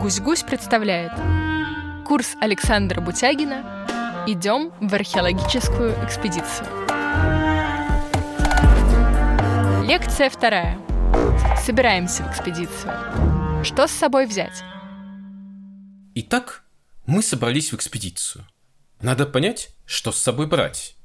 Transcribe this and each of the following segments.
«Гусь-гусь» представляет курс Александра Бутягина «Идем в археологическую экспедицию». Лекция 2. Собираемся в экспедицию. Что с собой взять? Итак, мы собрались в экспедицию. Надо понять, что с собой брать.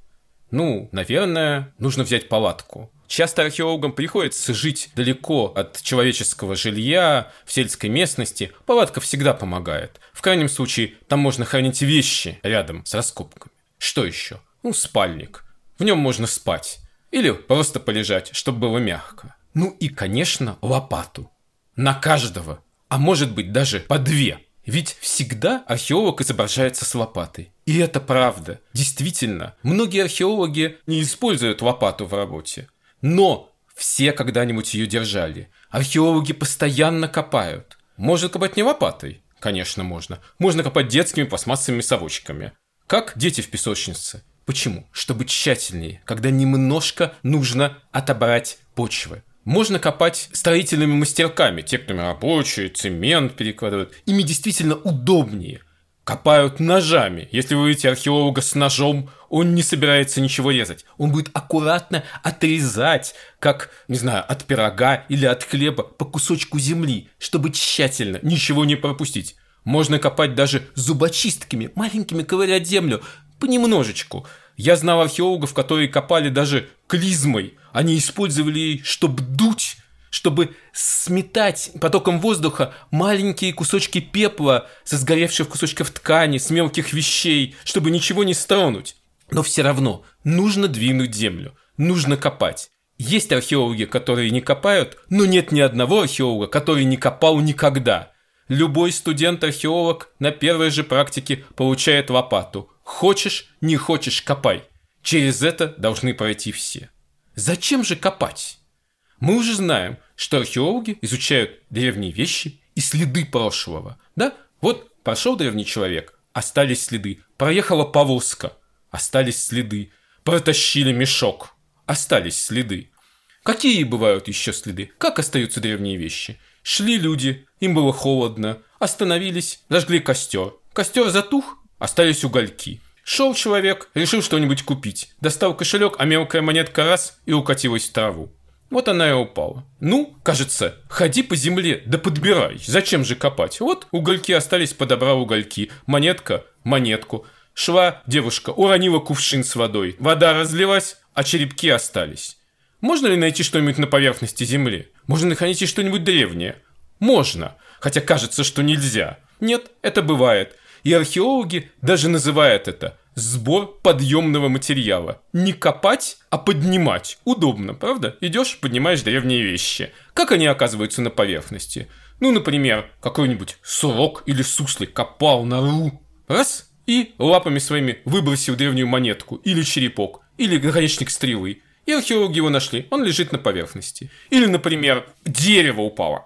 Наверное, нужно взять палатку. Часто археологам приходится жить далеко от человеческого жилья, в сельской местности. Палатка всегда помогает. В крайнем случае, там можно хранить вещи рядом с раскопками. Что еще? Спальник. В нем можно спать. Или просто полежать, чтобы было мягко. И, конечно, лопату. На каждого. А может быть, даже по 2. Ведь всегда археолог изображается с лопатой. И это правда. Действительно, многие археологи не используют лопату в работе. Но все когда-нибудь ее держали. Археологи постоянно копают. Можно копать не лопатой? Конечно, можно. Можно копать детскими пластмассовыми совочками. Как дети в песочнице. Почему? Чтобы тщательнее, когда немножко нужно отобрать почвы. Можно копать строительными мастерками, те, кто рабочие, цемент перекладывают. Ими действительно удобнее. Копают ножами. Если вы видите археолога с ножом, он не собирается ничего резать. Он будет аккуратно отрезать, как, от пирога или от хлеба по кусочку земли, чтобы тщательно ничего не пропустить. Можно копать даже зубочистками, маленькими, ковырять землю, понемножечку. Я знал археологов, которые копали даже клизмой. Они использовали ее, чтобы дуть, чтобы сметать потоком воздуха маленькие кусочки пепла со сгоревших кусочков ткани, с мелких вещей, чтобы ничего не стронуть. Но все равно нужно двинуть землю, нужно копать. Есть археологи, которые не копают, но нет ни одного археолога, который не копал никогда. Любой студент-археолог на первой же практике получает лопату. Хочешь, не хочешь, копай. Через это должны пройти все. Зачем же копать? Мы уже знаем, что археологи изучают древние вещи и следы прошлого. Вот прошел древний человек, остались следы. Проехала повозка, остались следы. Протащили мешок, остались следы. Какие бывают еще следы? Как остаются древние вещи? Шли люди, им было холодно, остановились, зажгли костер. Костер затух, остались угольки. Шел человек, решил что-нибудь купить. Достал кошелек, а мелкая монетка раз и укатилась в траву. Вот она и упала. Кажется, ходи по земле, да подбирай. Зачем же копать? Вот угольки остались, подобрал угольки. Монетка, монетку. Шла девушка, уронила кувшин с водой. Вода разлилась, а черепки остались. Можно ли найти что-нибудь на поверхности земли? Можно ли найти что-нибудь древнее? Можно, хотя кажется, что нельзя. Нет, это бывает. И археологи даже называют это сбор подъемного материала. Не копать, а поднимать. Удобно, правда? Идешь, поднимаешь древние вещи. Как они оказываются на поверхности? Например, какой-нибудь сурок или суслик копал нору. Раз, и лапами своими выбросил древнюю монетку, или черепок, или наконечник стрелы. И археологи его нашли, он лежит на поверхности. Или, например, дерево упало.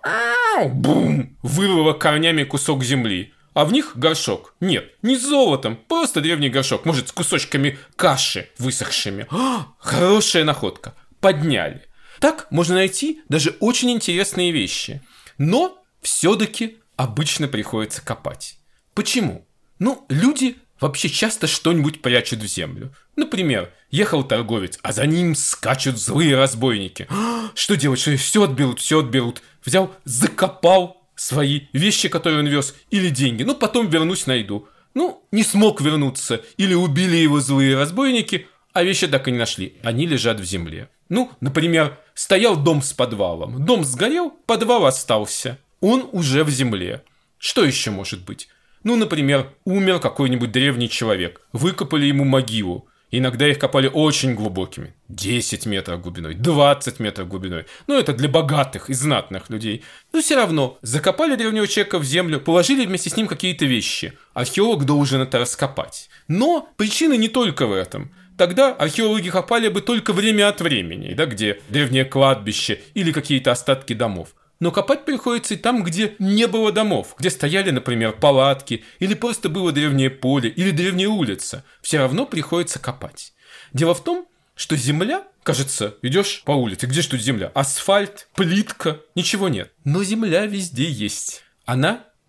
Бум! Вырвало корнями кусок земли. А в них горшок. Нет, не с золотом, просто древний горшок. Может, с кусочками каши высохшими. Хорошая находка. Подняли. Так можно найти даже очень интересные вещи. Но все-таки обычно приходится копать. Почему? Люди вообще часто что-нибудь прячут в землю. Например, ехал торговец, а за ним скачут злые разбойники. Что делать? Что все отберут. Взял, закопал свои вещи, которые он вез, или деньги. Потом вернусь, найду. Не смог вернуться. Или убили его злые разбойники, а вещи так и не нашли. Они лежат в земле. Например, стоял дом с подвалом. Дом сгорел, подвал остался. Он уже в земле. Что еще может быть? Например, умер какой-нибудь древний человек. Выкопали ему могилу. Иногда их копали очень глубокими. 10 метров глубиной, 20 метров глубиной. Это для богатых и знатных людей. Но все равно, закопали древнего человека в землю, положили вместе с ним какие-то вещи. Археолог должен это раскопать. Но причина не только в этом. Тогда археологи копали бы только время от времени, где древнее кладбище или какие-то остатки домов. Но копать приходится и там, где не было домов, где стояли, например, палатки, или просто было древнее поле, или древняя улица. Все равно приходится копать. Дело в том, что земля, кажется, идешь по улице, где же тут земля? Асфальт, плитка, ничего нет. Но земля везде есть. Она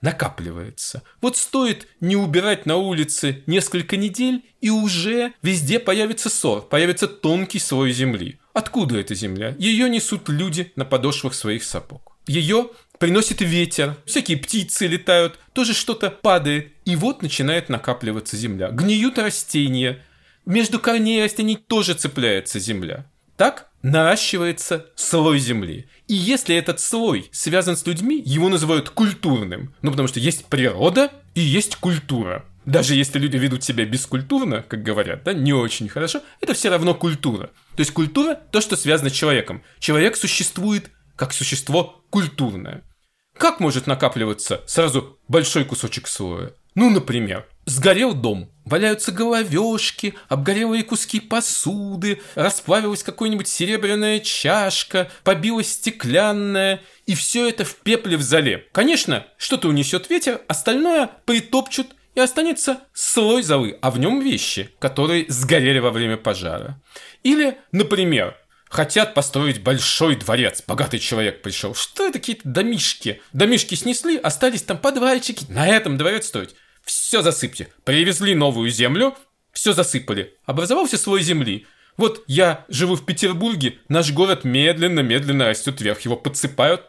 накапливается. Вот стоит не убирать на улице несколько недель, и уже везде появится сор, появится тонкий слой земли. Откуда эта земля? Ее несут люди на подошвах своих сапог. Ее приносит ветер, всякие птицы летают, тоже что-то падает, и вот начинает накапливаться земля. Гниют растения, между корней растений тоже цепляется земля. Так наращивается слой земли. И если этот слой связан с людьми, его называют культурным. Ну, потому что есть природа и есть культура. Даже если люди ведут себя бескультурно, как говорят, да, не очень хорошо, это все равно культура. То есть культура – то, что связано с человеком. Человек существует как существо культурное. Как может накапливаться сразу большой кусочек слоя? Ну, например, сгорел дом, валяются головешки, обгорелые куски посуды, расплавилась какая-нибудь серебряная чашка, побилась стеклянная, и все это в пепле в золе. Конечно, что-то унесет ветер, остальное притопчут, и останется слой золы, а в нем вещи, которые сгорели во время пожара. Или, например, хотят построить большой дворец. Богатый человек пришел. Что это какие-то домишки? Домишки снесли, остались там подвальчики. На этом дворец строить. Все засыпьте. Привезли новую землю, все засыпали. Образовался слой земли. Вот я живу в Петербурге, наш город медленно-медленно растет вверх. Его подсыпают.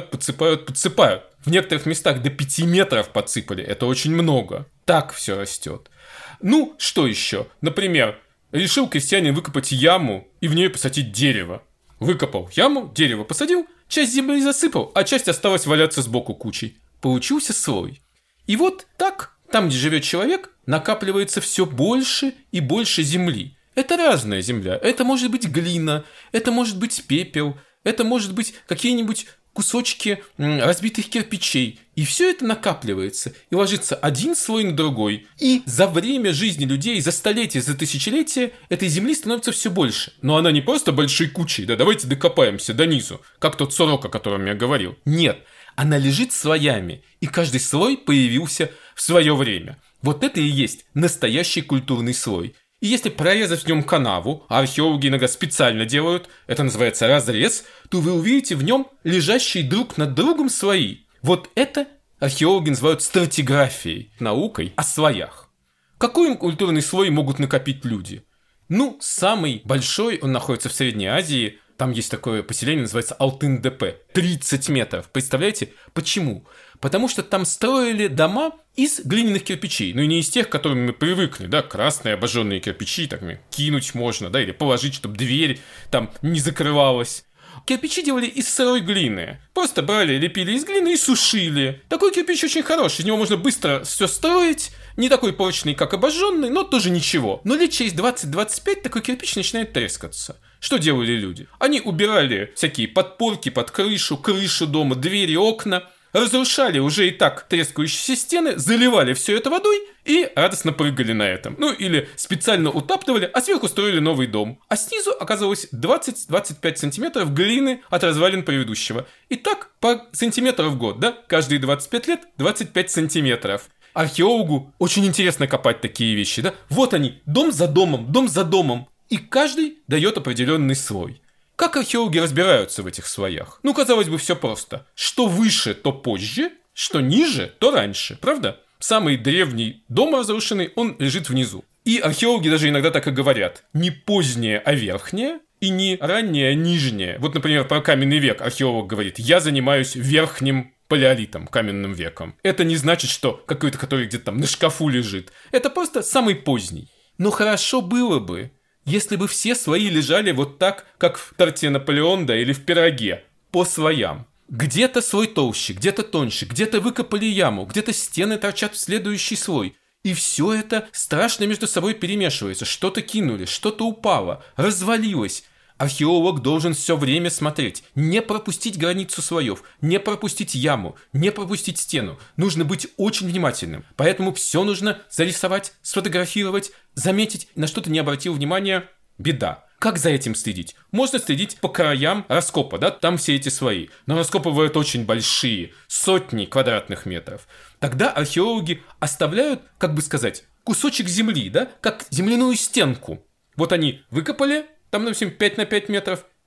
В некоторых местах до 5 метров подсыпали. Это очень много. Так все растет. Ну, что еще? Например, решил крестьянин выкопать яму и в нее посадить дерево. Выкопал яму, дерево посадил, часть земли засыпал, а часть осталась валяться сбоку кучей. Получился слой. И вот так, там, где живет человек, накапливается все больше и больше земли. Это разная земля. Это может быть глина, это может быть пепел, это может быть какие-нибудь кусочки разбитых кирпичей. И все это накапливается и ложится один слой на другой. И за время жизни людей, за столетия, за тысячелетия этой земли становится все больше. Но она не просто большой кучей, да, давайте докопаемся до низу, как тот сорок, о котором я говорил. Нет, она лежит слоями, и каждый слой появился в свое время. Вот это и есть настоящий культурный слой. И если прорезать в нем канаву, а археологи иногда специально делают, это называется разрез, то вы увидите в нем лежащие друг над другом слои. Вот это археологи называют стратиграфией, наукой о слоях. Какой культурный слой могут накопить люди? Ну, самый большой, он находится в Средней Азии. Там есть такое поселение, называется Алтын-Депе. 30 метров. Представляете? Почему? Потому что там строили дома из глиняных кирпичей. Ну и не из тех, к которым мы привыкли, да, красные обожженные кирпичи, так кинуть можно, да, или положить, чтобы дверь там не закрывалась. Кирпичи делали из сырой глины. Просто брали, лепили из глины и сушили. Такой кирпич очень хороший, из него можно быстро все строить. Не такой прочный, как обожженный, но тоже ничего. Но лет через 20-25 такой кирпич начинает трескаться. Что делали люди? Они убирали всякие подпорки под крышу дома, двери, окна. Разрушали уже и так трескающиеся стены, заливали все это водой и радостно прыгали на этом. Ну или специально утаптывали, а сверху строили новый дом. А снизу оказалось 20-25 сантиметров глины от развалин предыдущего. И так по сантиметру в год, да? Каждые 25 лет 25 сантиметров. Археологу очень интересно копать такие вещи, да? Вот они, дом за домом. И каждый дает определенный слой. Как археологи разбираются в этих слоях? Ну, казалось бы, все просто. Что выше, то позже, что ниже, то раньше, правда? Самый древний дом разрушенный, он лежит внизу. И археологи даже иногда так и говорят. Не позднее, а верхнее, и не раннее, а нижнее. Вот, например, про каменный век археолог говорит: я занимаюсь верхним палеолитом, каменным веком. Это не значит, что какой-то, который где-то там на шкафу лежит. Это просто самый поздний. Но хорошо было бы, если бы все слои лежали вот так, как в торте Наполеон, да, или в пироге, по слоям. Где-то слой толще, где-то тоньше, где-то выкопали яму, где-то стены торчат в следующий слой. И все это страшно между собой перемешивается. Что-то кинули, что-то упало, развалилось. Археолог должен все время смотреть, не пропустить границу слоев, не пропустить яму, не пропустить стену. Нужно быть очень внимательным. Поэтому все нужно зарисовать, сфотографировать, заметить. На что ты не обратил внимания – беда. Как за этим следить? Можно следить по краям раскопа, да, там все эти слои. Но раскопы бывают очень большие, сотни квадратных метров. Тогда археологи оставляют, как бы сказать, кусочек земли, да, как земляную стенку. Вот они выкопали, там, допустим, 5 на 5 метров,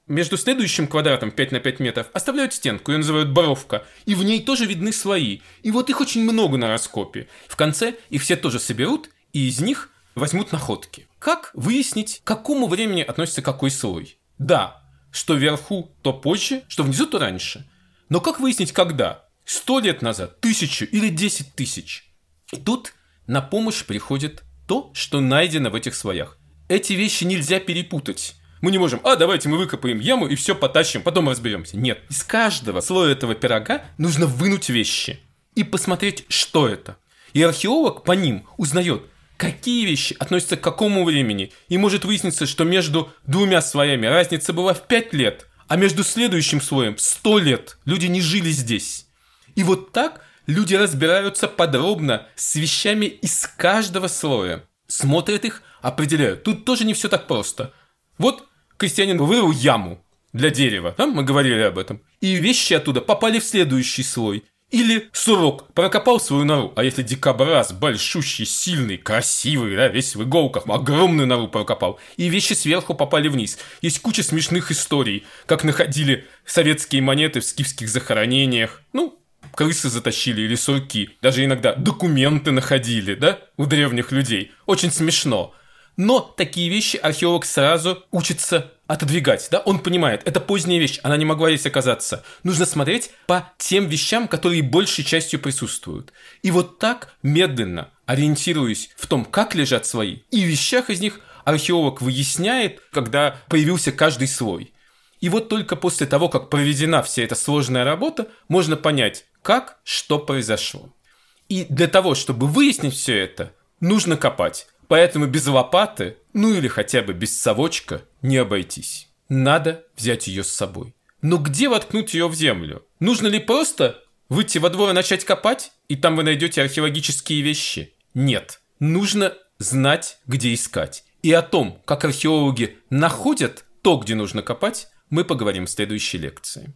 Между следующим квадратом 5 на 5 метров оставляют стенку, ее называют боровка, и в ней тоже видны слои. И вот их очень много на раскопе. В конце их все тоже соберут, и из них возьмут находки. Как выяснить, к какому времени относится какой слой? Да, что вверху, то позже, что внизу, то раньше. Но как выяснить, когда? 100 лет назад, 1000 или 10 тысяч? И тут на помощь приходит то, что найдено в этих слоях. Эти вещи нельзя перепутать. Мы не можем, давайте мы выкопаем яму и все потащим, потом разберемся. Нет, из каждого слоя этого пирога нужно вынуть вещи и посмотреть, что это. И археолог по ним узнает, какие вещи относятся к какому времени. И может выясниться, что между двумя слоями разница была в 5 лет, а между следующим слоем 100 лет. Люди не жили здесь. И вот так люди разбираются подробно с вещами из каждого слоя. Смотрят их, определяют. Тут тоже не все так просто. Вот крестьянин вырыл яму для дерева, мы говорили об этом, и вещи оттуда попали в следующий слой. Или сурок прокопал свою нору, а если дикобраз большущий, сильный, красивый, весь в иголках, огромную нору прокопал, и вещи сверху попали вниз. Есть куча смешных историй, как находили советские монеты в скифских захоронениях, крысы затащили или сурки, даже иногда документы находили, у древних людей. Очень смешно. Но такие вещи археолог сразу учится отодвигать, Он понимает, это поздняя вещь, она не могла здесь оказаться. Нужно смотреть по тем вещам, которые большей частью присутствуют. И вот так, медленно, ориентируясь в том, как лежат слои, и в вещах из них археолог выясняет, когда появился каждый слой. И вот только после того, как проведена вся эта сложная работа, можно понять, как, что произошло. И для того, чтобы выяснить все это, нужно копать. Поэтому без лопаты, или хотя бы без совочка не обойтись. Надо взять ее с собой. Но где воткнуть ее в землю? Нужно ли просто выйти во двор и начать копать, и там вы найдете археологические вещи? Нет. Нужно знать, где искать. И о том, как археологи находят то, где нужно копать, мы поговорим в следующей лекции.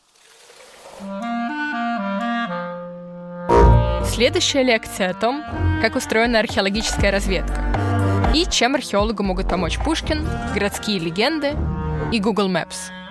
Следующая лекция о том, как устроена археологическая разведка и чем археологу могут помочь Пушкин, городские легенды и Google Maps.